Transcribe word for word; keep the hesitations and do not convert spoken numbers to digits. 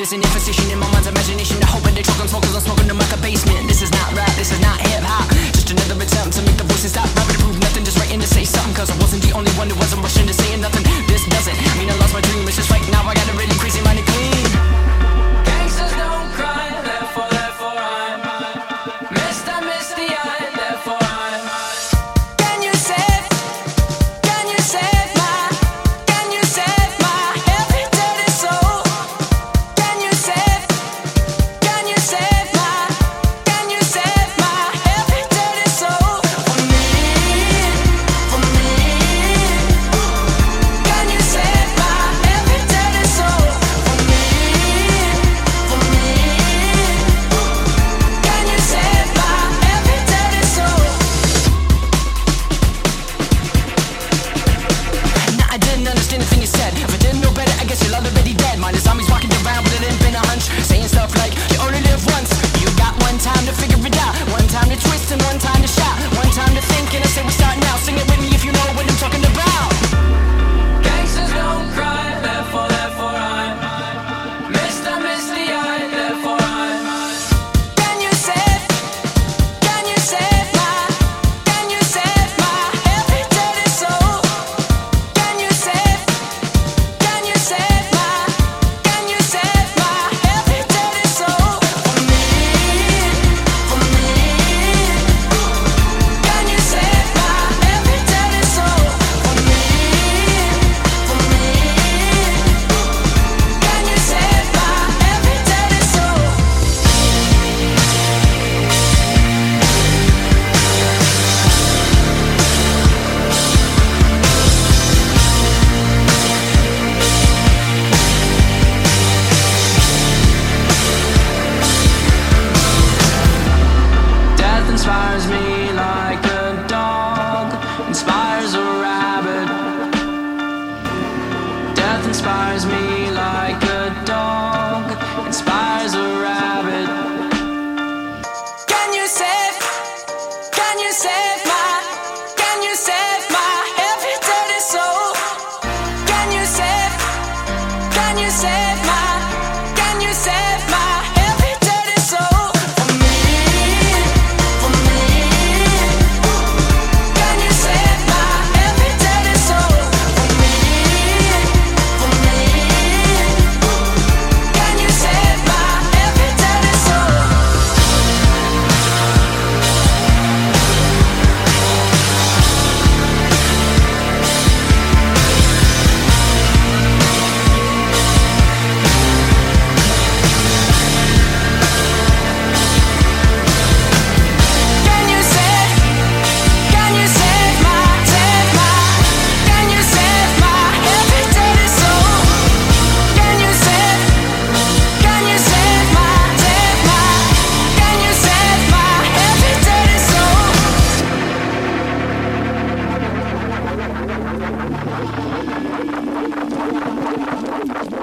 Listen, in position in my mind's imagination. I hope when they talk on smoke, cause I'm smoking them like a basement. This is not rap, this is not hip hop. Just another attempt to make the voices stop. Rapping to prove nothing, just writing to say something. Cause I wasn't the only one who wasn't rushing to saying nothing. This doesn't mean I lost my dream. It's just right now I got a really crazy mind and clean. Gangsters don't cry, therefore, therefore I'm Mister Misty Eye, therefore I'm Can you save, can you save my, can you save my every dirty soul? Can you save, can you save my, can you save my every dirty soul? For me, for me. Can you save my every dirty soul? For me, for me. Can you save my every dirty soul? Nah, I didn't understand the thing you said. If I didn't know better, I guess you're already dead. Mine is zombies walking around, but it ain't been a hunch. Saying stuff like, you only live once. You got one time to figure it out. One time to twist and one time to shout. One time to think and I say we start now. Sing it with me if you know what I'm talking about. Gangsters don't cry, therefore, therefore I'm Mister Misty Eye, therefore I'm Can you save, can you save my, can you save my every dirty soul? Can you save, can you save my, can you save my every dirty soul? For me, for me. Can you save my every dirty soul? For me, for me. Can you save my every dirty soul? Death inspires me like a dog inspires a rabbit. Death inspires me like a dog inspires a rabbit. Can you save, can you save my, can you save my every dirty soul? Can you save, can you save my, can you save my every dirty soul? For me, for me. Can you save my every dirty soul? For me, for me. Can you save my every dirty soul? Can you save, can you save my, save my, can you save my every dirty soul? Can you save, can you save my, save my, can you save my every dirty soul?